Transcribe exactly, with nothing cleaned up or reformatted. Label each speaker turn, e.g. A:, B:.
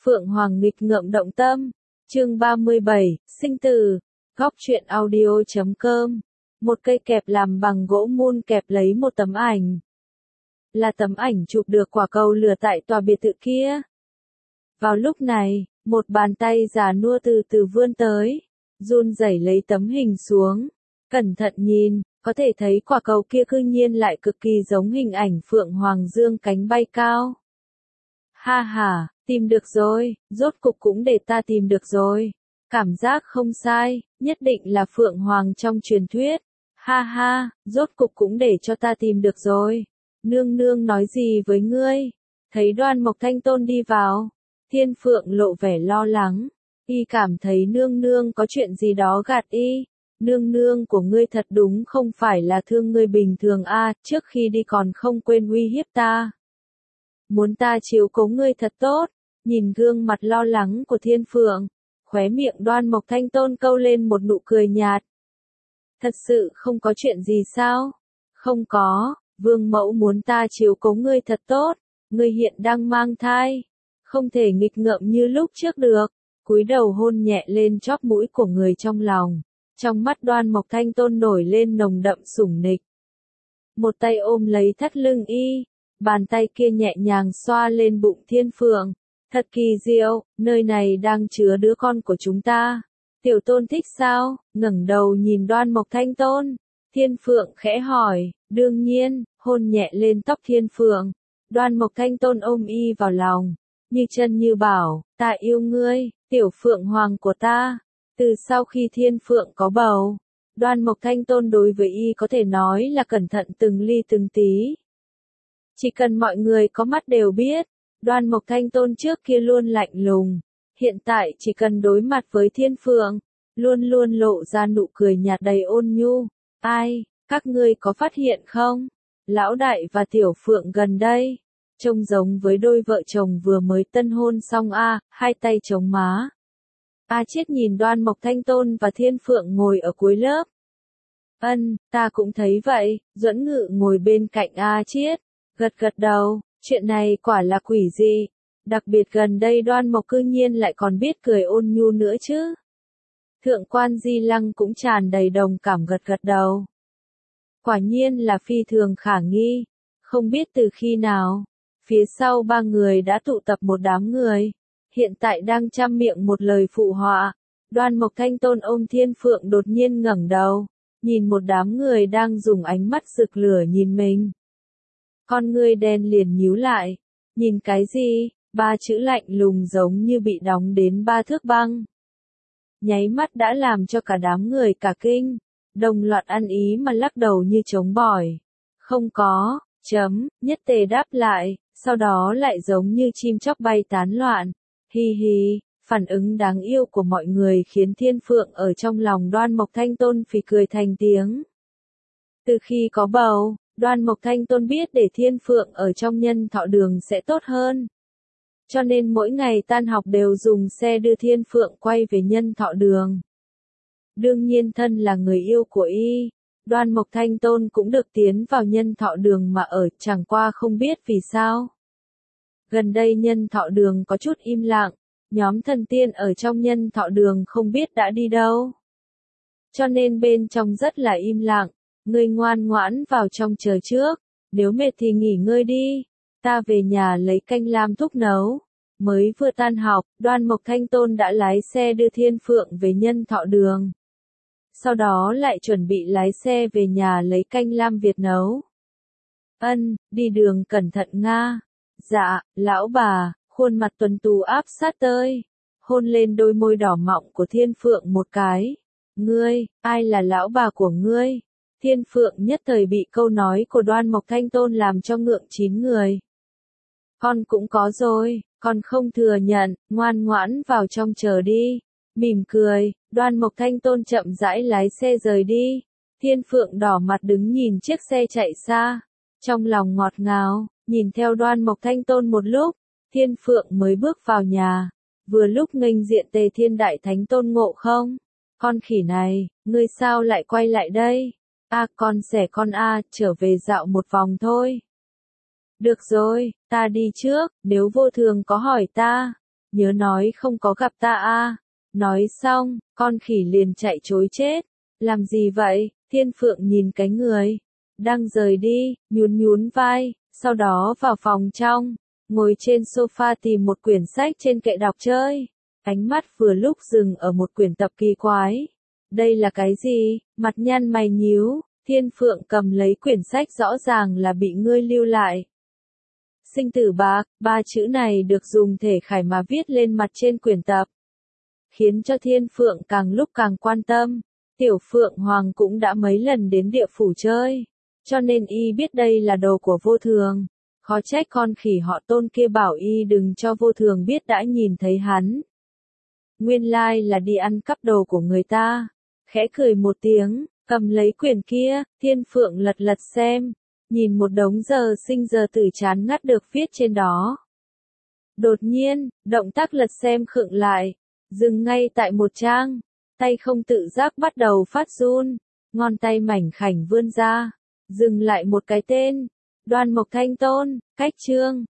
A: Phượng Hoàng nghịch ngợm động tâm. Chương ba mươi bảy, sinh tử. Góc truyện audio chấm com. Một cây kẹp làm bằng gỗ mun kẹp lấy một tấm ảnh. Là tấm ảnh chụp được quả cầu lửa tại tòa biệt thự kia. Vào lúc này, một bàn tay già nua từ từ vươn tới, run rẩy lấy tấm hình xuống. Cẩn thận nhìn, có thể thấy quả cầu kia cư nhiên lại cực kỳ giống hình ảnh Phượng Hoàng dương cánh bay cao. Ha ha, tìm được rồi, rốt cục cũng để ta tìm được rồi. Cảm giác không sai, nhất định là Phượng Hoàng trong truyền thuyết. Ha ha, rốt cục cũng để cho ta tìm được rồi. Nương nương nói gì với ngươi? Thấy Đoan Mộc Thanh Tôn đi vào, Thiên Phượng lộ vẻ lo lắng. Y cảm thấy nương nương có chuyện gì đó gạt y. Nương nương của ngươi thật đúng không phải là thương ngươi bình thường a, trước khi đi còn không quên uy hiếp ta. Muốn ta chiếu cố ngươi thật tốt. Nhìn gương mặt lo lắng của Thiên Phượng, khóe miệng Đoan Mộc Thanh Tôn câu lên một nụ cười nhạt. Thật sự không có chuyện gì sao? Không có, vương mẫu muốn ta chiếu cố ngươi thật tốt. Ngươi hiện đang mang thai, không thể nghịch ngợm như lúc trước được. Cúi đầu hôn nhẹ lên chóp mũi của người trong lòng. Trong mắt Đoan Mộc Thanh Tôn nổi lên nồng đậm sủng nịch. Một tay ôm lấy thắt lưng y, bàn tay kia nhẹ nhàng xoa lên bụng Thiên Phượng. Thật kỳ diệu, nơi này đang chứa đứa con của chúng ta. Tiểu Tôn thích sao? Ngẩng đầu nhìn Đoan Mộc Thanh Tôn. Thiên Phượng khẽ hỏi, đương nhiên, hôn nhẹ lên tóc Thiên Phượng. Đoan Mộc Thanh Tôn ôm y vào lòng, như chân như bảo, ta yêu ngươi, tiểu Phượng Hoàng của ta. Từ sau khi Thiên Phượng có bầu, Đoan Mộc Thanh Tôn đối với y có thể nói là cẩn thận từng ly từng tí. Chỉ cần mọi người có mắt đều biết, Đoan Mộc Thanh Tôn trước kia luôn lạnh lùng, hiện tại chỉ cần đối mặt với Thiên Phượng, luôn luôn lộ ra nụ cười nhạt đầy ôn nhu. Ai, các ngươi có phát hiện không? Lão đại và tiểu Phượng gần đây, trông giống với đôi vợ chồng vừa mới tân hôn xong a, hai tay chống má. A Chiết nhìn Đoan Mộc Thanh Tôn và Thiên Phượng ngồi ở cuối lớp. Ân, ta cũng thấy vậy. Duẫn Ngự ngồi bên cạnh A Chiết, gật gật đầu, chuyện này quả là quỷ dị. Đặc biệt gần đây Đoan Mộc cư nhiên lại còn biết cười ôn nhu nữa chứ. Thượng quan Di Lăng cũng tràn đầy đồng cảm gật gật đầu. Quả nhiên là phi thường khả nghi. Không biết từ khi nào, phía sau ba người đã tụ tập một đám người. Hiện tại đang trăm miệng một lời phụ họa. Đoan Mộc Thanh Tôn ôm Thiên Phượng đột nhiên ngẩng đầu, nhìn một đám người đang dùng ánh mắt rực lửa nhìn mình. Con ngươi đen liền nhíu lại. Nhìn cái gì? Ba chữ lạnh lùng giống như bị đóng đến ba thước băng. Nháy mắt đã làm cho cả đám người cả kinh, đồng loạt ăn ý mà lắc đầu như trống bỏi. Không có, chấm, nhất tề đáp lại, sau đó lại giống như chim chóc bay tán loạn. Hi hi, phản ứng đáng yêu của mọi người khiến Thiên Phượng ở trong lòng Đoan Mộc Thanh Tôn phì cười thành tiếng. Từ khi có bầu, Đoan Mộc Thanh Tôn biết để Thiên Phượng ở trong nhân thọ đường sẽ tốt hơn. Cho nên mỗi ngày tan học đều dùng xe đưa Thiên Phượng quay về nhân thọ đường. Đương nhiên thân là người yêu của y, Đoan Mộc Thanh Tôn cũng được tiến vào nhân thọ đường mà ở, chẳng qua không biết vì sao. Gần đây nhân thọ đường có chút im lặng, nhóm thần tiên ở trong nhân thọ đường không biết đã đi đâu. Cho nên bên trong rất là im lặng, ngươi ngoan ngoãn vào trong chờ trước, nếu mệt thì nghỉ ngơi đi, ta về nhà lấy canh lam thúc nấu. Mới vừa tan học, Đoan Mộc Thanh Tôn đã lái xe đưa Thiên Phượng về nhân thọ đường. Sau đó lại chuẩn bị lái xe về nhà lấy canh lam Việt nấu. Ân, đi đường cẩn thận nga. Dạ, lão bà, khuôn mặt tuấn tú áp sát tới, hôn lên đôi môi đỏ mọng của Thiên Phượng một cái. Ngươi, ai là lão bà của ngươi? Thiên Phượng nhất thời bị câu nói của Đoan Mộc Thanh Tôn làm cho ngượng chín người. Con cũng có rồi, con không thừa nhận, ngoan ngoãn vào trong chờ đi. Mỉm cười, Đoan Mộc Thanh Tôn chậm rãi lái xe rời đi. Thiên Phượng đỏ mặt đứng nhìn chiếc xe chạy xa, trong lòng ngọt ngào. Nhìn theo Đoan Mộc Thanh Tôn một lúc, Thiên Phượng mới bước vào nhà. Vừa lúc nghênh diện Tề Thiên Đại Thánh Tôn Ngộ Không. Con khỉ này, ngươi sao lại quay lại đây? A à, con xẻ con a, à, trở về dạo một vòng thôi. Được rồi, ta đi trước, nếu vô thường có hỏi ta. nhớ nói không có gặp ta a. Nói xong, con khỉ liền chạy trối chết. Làm gì vậy? Thiên Phượng nhìn cái người đang rời đi, nhún nhún vai, sau đó vào phòng trong, ngồi trên sofa tìm một quyển sách trên kệ đọc chơi. Ánh mắt vừa lúc dừng ở một quyển tập kỳ quái. Đây là cái gì? Mặt nhăn mày nhíu, Thiên Phượng cầm lấy quyển sách rõ ràng là bị ngươi lưu lại. Sinh tử bạc, ba chữ này được dùng thể khải mà viết lên mặt trên quyển tập. Khiến cho Thiên Phượng càng lúc càng quan tâm. Tiểu Phượng Hoàng cũng đã mấy lần đến địa phủ chơi, cho nên y biết đây là đồ của vô thường. Khó trách con khỉ họ Tôn kia bảo y đừng cho vô thường biết đã nhìn thấy hắn. Nguyên lai là đi ăn cắp đồ của người ta. Khẽ cười một tiếng, cầm lấy quyển kia, Thiên Phượng lật lật xem, nhìn một đống giờ sinh giờ tử chán ngắt được viết trên đó. Đột nhiên, động tác lật xem khựng lại, dừng ngay tại một trang, tay không tự giác bắt đầu phát run, ngón tay mảnh khảnh vươn ra, dừng lại một cái tên, Đoan Mộc Thanh Tôn, cách chương.